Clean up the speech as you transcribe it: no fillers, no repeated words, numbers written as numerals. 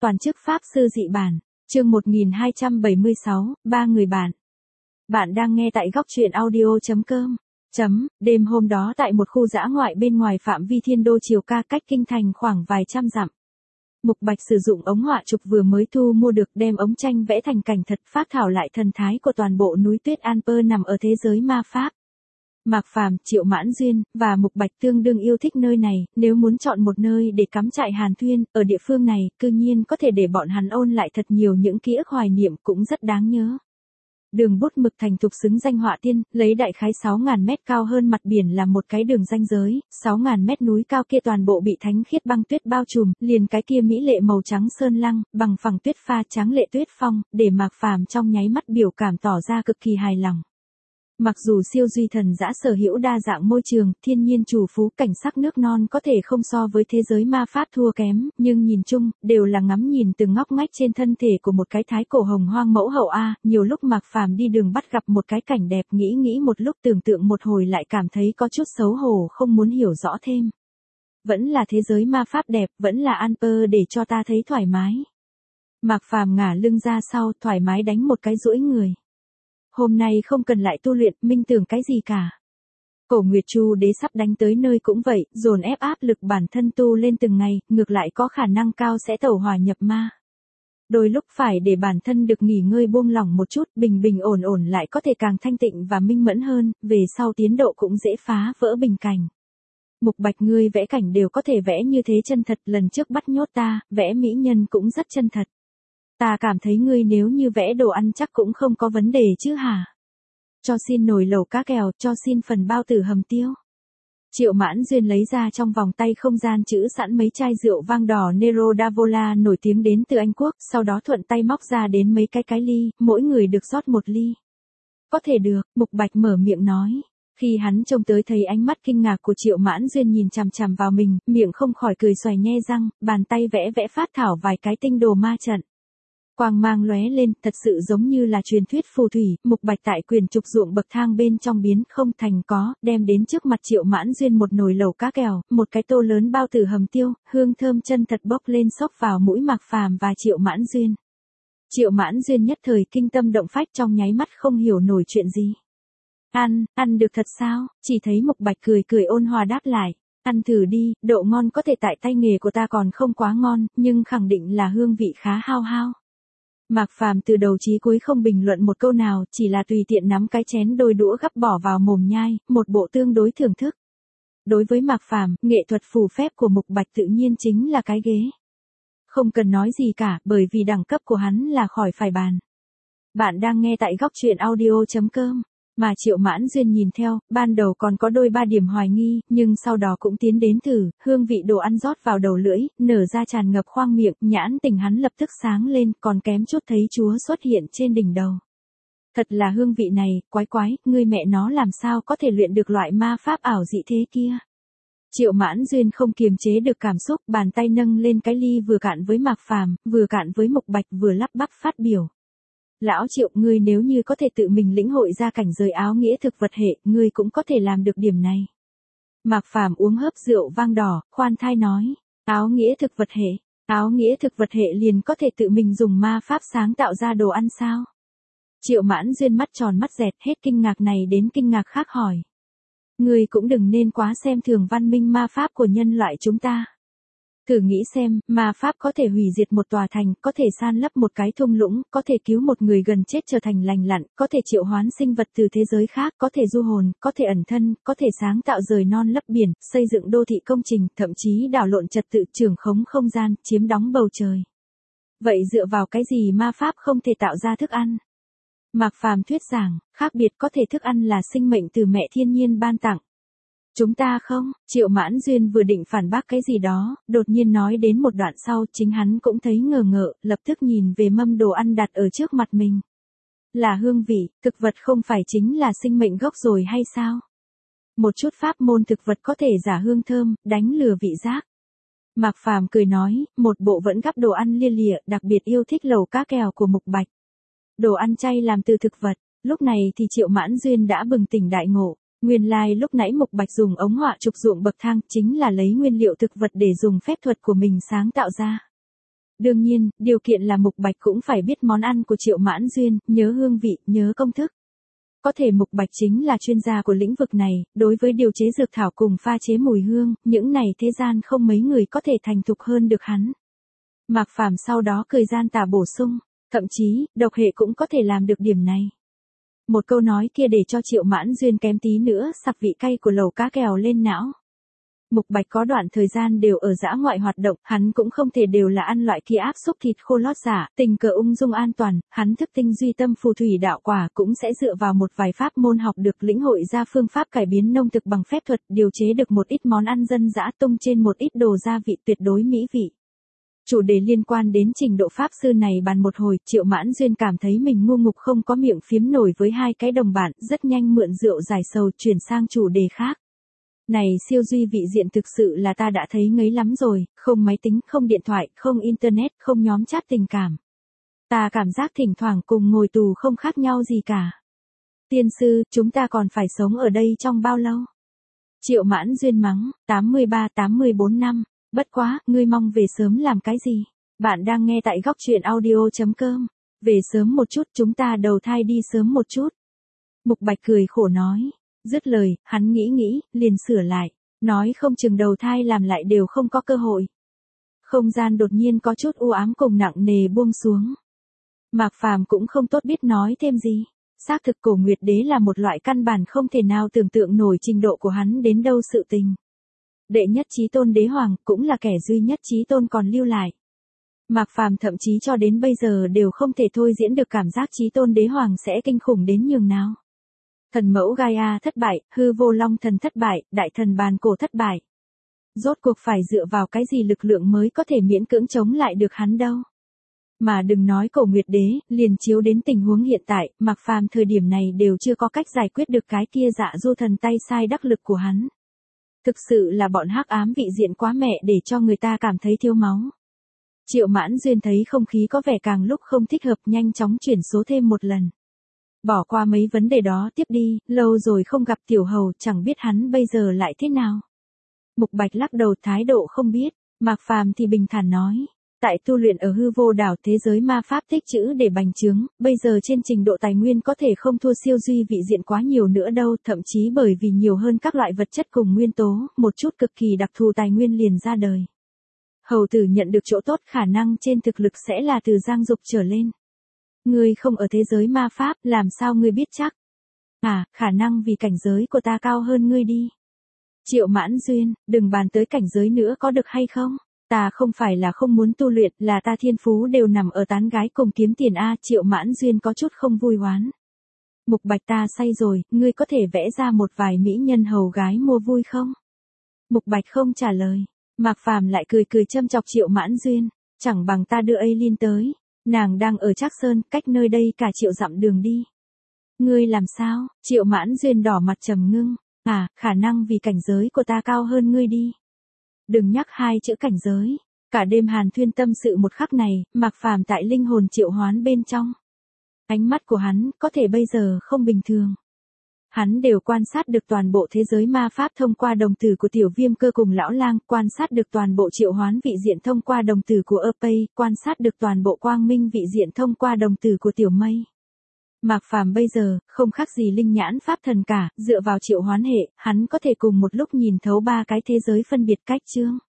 Toàn chức Pháp sư dị bản, chương 1276, ba người bạn. Bạn đang nghe tại góc truyện audio.com. Đêm hôm đó tại một khu dã ngoại bên ngoài phạm vi thiên đô Triều Ca cách kinh thành khoảng vài trăm dặm. Mục Bạch sử dụng ống họa chụp vừa mới thu mua được đem ống tranh vẽ thành cảnh thật phác thảo lại thần thái của toàn bộ núi tuyết Alper nằm ở thế giới ma pháp. Mạc Phàm, Triệu Mãn Duyên và Mục Bạch tương đương yêu thích nơi này, nếu muốn chọn một nơi để cắm trại hàn thuyên, ở địa phương này, cư nhiên có thể để bọn hắn ôn lại thật nhiều những ký ức hoài niệm cũng rất đáng nhớ. Đường bút mực thành thục xứng danh họa tiên, lấy đại khái 6.000 mét cao hơn mặt biển là một cái đường ranh giới, 6.000 mét núi cao kia toàn bộ bị thánh khiết băng tuyết bao trùm, liền cái kia mỹ lệ màu trắng sơn lăng, bằng phẳng tuyết pha trắng lệ tuyết phong, để Mạc Phàm trong nháy mắt biểu cảm tỏ ra cực kỳ hài lòng. Mặc dù siêu duy thần dã sở hữu đa dạng môi trường, thiên nhiên chủ phú cảnh sắc nước non có thể không so với thế giới ma pháp thua kém, nhưng nhìn chung, đều là ngắm nhìn từng ngóc ngách trên thân thể của một cái thái cổ hồng hoang mẫu hậu A, nhiều lúc Mạc Phàm đi đường bắt gặp một cái cảnh đẹp nghĩ một lúc tưởng tượng một hồi lại cảm thấy có chút xấu hổ không muốn hiểu rõ thêm. Vẫn là thế giới ma pháp đẹp, vẫn là Alper để cho ta thấy thoải mái. Mạc Phàm ngả lưng ra sau, thoải mái đánh một cái duỗi người. Hôm nay không cần lại tu luyện, minh tưởng cái gì cả. Cổ Nguyệt Chu đế sắp đánh tới nơi cũng vậy, dồn ép áp lực bản thân tu lên từng ngày, ngược lại có khả năng cao sẽ tẩu hỏa nhập ma. Đôi lúc phải để bản thân được nghỉ ngơi buông lỏng một chút, bình ổn lại có thể càng thanh tịnh và minh mẫn hơn, về sau tiến độ cũng dễ phá vỡ bình cảnh. Mục Bạch ngươi vẽ cảnh đều có thể vẽ như thế chân thật, lần trước bắt nhốt ta, vẽ mỹ nhân cũng rất chân thật. Ta cảm thấy ngươi nếu như vẽ đồ ăn chắc cũng không có vấn đề chứ hả? Cho xin nồi lẩu cá kèo, cho xin phần bao tử hầm tiêu. Triệu Mãn Duyên lấy ra trong vòng tay không gian trữ sẵn mấy chai rượu vang đỏ Nero d'Avola nổi tiếng đến từ Anh Quốc, sau đó thuận tay móc ra đến mấy cái ly, mỗi người được rót một ly. Có thể được, Mục Bạch mở miệng nói. Khi hắn trông tới thấy ánh mắt kinh ngạc của Triệu Mãn Duyên nhìn chằm chằm vào mình, miệng không khỏi cười xoài nhe răng, bàn tay vẽ phát thảo vài cái tinh đồ ma trận. Quang mang lóe lên, thật sự giống như là truyền thuyết phù thủy, Mục Bạch tại quyền trục ruộng bậc thang bên trong biến không thành có, đem đến trước mặt Triệu Mãn Duyên một nồi lẩu cá kèo, một cái tô lớn bao tử hầm tiêu, hương thơm chân thật bốc lên xốc vào mũi Mạc Phàm và Triệu Mãn Duyên. Triệu Mãn Duyên nhất thời kinh tâm động phách trong nháy mắt không hiểu nổi chuyện gì. Ăn được thật sao? Chỉ thấy Mục Bạch cười ôn hòa đáp lại. Ăn thử đi, độ ngon có thể tại tay nghề của ta còn không quá ngon, nhưng khẳng định là hương vị khá hao. Mạc Phàm từ đầu chí cuối không bình luận một câu nào, chỉ là tùy tiện nắm cái chén đôi đũa gắp bỏ vào mồm nhai, một bộ tương đối thưởng thức. Đối với Mạc Phàm, nghệ thuật phù phép của Mục Bạch tự nhiên chính là cái ghế. Không cần nói gì cả, bởi vì đẳng cấp của hắn là khỏi phải bàn. Bạn đang nghe tại góc truyện audio.com. Mà Triệu Mãn Duyên nhìn theo, ban đầu còn có đôi ba điểm hoài nghi, nhưng sau đó cũng tiến đến thử, hương vị đồ ăn rót vào đầu lưỡi, nở ra tràn ngập khoang miệng, nhãn tình hắn lập tức sáng lên, còn kém chút thấy Chúa xuất hiện trên đỉnh đầu. Thật là hương vị này, quái, ngươi mẹ nó làm sao có thể luyện được loại ma pháp ảo dị thế kia. Triệu Mãn Duyên không kiềm chế được cảm xúc, bàn tay nâng lên cái ly vừa cạn với Mạc Phàm, vừa cạn với Mục Bạch vừa lắp bắp phát biểu. Lão Triệu, ngươi nếu như có thể tự mình lĩnh hội ra cảnh giới áo nghĩa thực vật hệ, ngươi cũng có thể làm được điểm này. Mạc Phàm uống hớp rượu vang đỏ, khoan thai nói, áo nghĩa thực vật hệ liền có thể tự mình dùng ma pháp sáng tạo ra đồ ăn sao? Triệu Mãn Duyên mắt tròn mắt dẹt, hết kinh ngạc này đến kinh ngạc khác hỏi. Ngươi cũng đừng nên quá xem thường văn minh ma pháp của nhân loại chúng ta. Thử nghĩ xem, ma pháp có thể hủy diệt một tòa thành, có thể san lấp một cái thung lũng, có thể cứu một người gần chết trở thành lành lặn, có thể triệu hoán sinh vật từ thế giới khác, có thể du hồn, có thể ẩn thân, có thể sáng tạo rời non lấp biển, xây dựng đô thị công trình, thậm chí đảo lộn trật tự trưởng khống không gian, chiếm đóng bầu trời. Vậy dựa vào cái gì ma pháp không thể tạo ra thức ăn? Mạc Phàm thuyết giảng, khác biệt có thể thức ăn là sinh mệnh từ mẹ thiên nhiên ban tặng. Chúng ta không, Triệu Mãn Duyên vừa định phản bác cái gì đó, đột nhiên nói đến một đoạn sau, chính hắn cũng thấy ngờ ngợ, lập tức nhìn về mâm đồ ăn đặt ở trước mặt mình. Là hương vị, thực vật không phải chính là sinh mệnh gốc rồi hay sao? Một chút pháp môn thực vật có thể giả hương thơm, đánh lừa vị giác. Mạc Phàm cười nói, một bộ vẫn gắp đồ ăn lia lịa, đặc biệt yêu thích lẩu cá kèo của Mục Bạch. Đồ ăn chay làm từ thực vật, lúc này thì Triệu Mãn Duyên đã bừng tỉnh đại ngộ. Nguyên lai lúc nãy Mục Bạch dùng ống họa chụp ruộng bậc thang chính là lấy nguyên liệu thực vật để dùng phép thuật của mình sáng tạo ra. Đương nhiên, điều kiện là Mục Bạch cũng phải biết món ăn của Triệu Mãn Duyên, nhớ hương vị, nhớ công thức. Có thể Mục Bạch chính là chuyên gia của lĩnh vực này, đối với điều chế dược thảo cùng pha chế mùi hương, những này thế gian không mấy người có thể thành thục hơn được hắn. Mạc Phàm sau đó cười gian tà bổ sung, thậm chí, độc hệ cũng có thể làm được điểm này. Một câu nói kia để cho Triệu Mãn Duyên kém tí nữa sặc vị cay của lẩu cá kèo lên não. Mục Bạch có đoạn thời gian đều ở dã ngoại hoạt động, hắn cũng không thể đều là ăn loại kia áp xúc thịt khô lót giả, tình cờ ung dung an toàn, hắn thức tinh duy tâm phù thủy đạo quả cũng sẽ dựa vào một vài pháp môn học được lĩnh hội ra phương pháp cải biến nông thực bằng phép thuật, điều chế được một ít món ăn dân dã tung trên một ít đồ gia vị tuyệt đối mỹ vị. Chủ đề liên quan đến trình độ pháp sư này bàn một hồi, Triệu Mãn Duyên cảm thấy mình ngu ngục không có miệng phiếm nổi với hai cái đồng bạn, rất nhanh mượn rượu giải sầu chuyển sang chủ đề khác. Này siêu duy vị diện thực sự là ta đã thấy ngấy lắm rồi, không máy tính, không điện thoại, không internet, không nhóm chat tình cảm. Ta cảm giác thỉnh thoảng cùng ngồi tù không khác nhau gì cả. Tiên sư, chúng ta còn phải sống ở đây trong bao lâu? Triệu Mãn Duyên mắng, 83-84 năm. Bất quá, ngươi mong về sớm làm cái gì? Bạn đang nghe tại góc truyện audio.com. Về sớm một chút, chúng ta đầu thai đi sớm một chút. Mục Bạch cười khổ nói. Dứt lời, hắn nghĩ, liền sửa lại. Nói không chừng đầu thai làm lại đều không có cơ hội. Không gian đột nhiên có chút u ám cùng nặng nề buông xuống. Mạc Phàm cũng không tốt biết nói thêm gì. Xác thực Cổ Nguyệt Đế là một loại căn bản không thể nào tưởng tượng nổi trình độ của hắn đến đâu sự tình. Đệ nhất chí tôn đế hoàng cũng là kẻ duy nhất chí tôn còn lưu lại. Mạc Phàm thậm chí cho đến bây giờ đều không thể thôi diễn được cảm giác chí tôn đế hoàng sẽ kinh khủng đến nhường nào. Thần mẫu Gaia thất bại, hư vô long thần thất bại, đại thần bàn cổ thất bại. Rốt cuộc phải dựa vào cái gì lực lượng mới có thể miễn cưỡng chống lại được hắn đâu. Mà đừng nói Cổ Nguyệt Đế, liền chiếu đến tình huống hiện tại, Mạc Phàm thời điểm này đều chưa có cách giải quyết được cái kia dạ du thần tay sai đắc lực của hắn. Thực sự là bọn hắc ám vị diện quá mẹ để cho người ta cảm thấy thiếu máu. Triệu Mãn Duyên thấy không khí có vẻ càng lúc không thích hợp, nhanh chóng chuyển số thêm một lần. Bỏ qua mấy vấn đề đó tiếp đi, lâu rồi không gặp tiểu hầu, chẳng biết hắn bây giờ lại thế nào. Mục Bạch lắc đầu thái độ không biết, Mạc Phàm thì bình thản nói. Tại tu luyện ở hư vô đảo thế giới ma pháp tích trữ để bành trướng, bây giờ trên trình độ tài nguyên có thể không thua siêu duy vị diện quá nhiều nữa đâu, thậm chí bởi vì nhiều hơn các loại vật chất cùng nguyên tố, một chút cực kỳ đặc thù tài nguyên liền ra đời. Hầu tử nhận được chỗ tốt khả năng trên thực lực sẽ là từ Giang Dục trở lên. Ngươi không ở thế giới ma pháp, làm sao ngươi biết chắc? À, khả năng vì cảnh giới của ta cao hơn ngươi đi. Triệu Mãn Duyên, đừng bàn tới cảnh giới nữa có được hay không? Ta không phải là không muốn tu luyện, là ta thiên phú đều nằm ở tán gái cùng kiếm tiền a. Triệu Mãn Duyên có chút không vui hoán. Mục Bạch ta say rồi, ngươi có thể vẽ ra một vài mỹ nhân hầu gái mua vui không? Mục Bạch không trả lời. Mạc Phàm lại cười châm chọc Triệu Mãn Duyên, chẳng bằng ta đưa Aileen tới. Nàng đang ở Trác Sơn, cách nơi đây cả triệu dặm đường đi. Ngươi làm sao? Triệu Mãn Duyên đỏ mặt trầm ngưng. À, khả năng vì cảnh giới của ta cao hơn ngươi đi. Đừng nhắc hai chữ cảnh giới. Cả đêm hàn thuyên tâm sự một khắc này, Mạc Phàm tại linh hồn triệu hoán bên trong. Ánh mắt của hắn, có thể bây giờ không bình thường. Hắn đều quan sát được toàn bộ thế giới ma pháp thông qua đồng tử của Tiểu Viêm Cơ cùng Lão Lang, quan sát được toàn bộ triệu hoán vị diện thông qua đồng tử của Epei, quan sát được toàn bộ quang minh vị diện thông qua đồng tử của Tiểu Mây. Mạc Phàm bây giờ, không khác gì linh nhãn pháp thần cả, dựa vào triệu hoán hệ, hắn có thể cùng một lúc nhìn thấu ba cái thế giới phân biệt cách chương.